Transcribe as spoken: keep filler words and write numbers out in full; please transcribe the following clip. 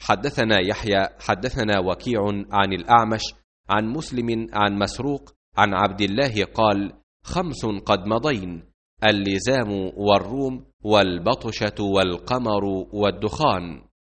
حدثنا يحيى حدثنا وكيع عن الأعمش عن مسلم عن مسروق عن عبد الله قال: خمس قد مضين: اللزام والروم والبطشة والقمر والدخان.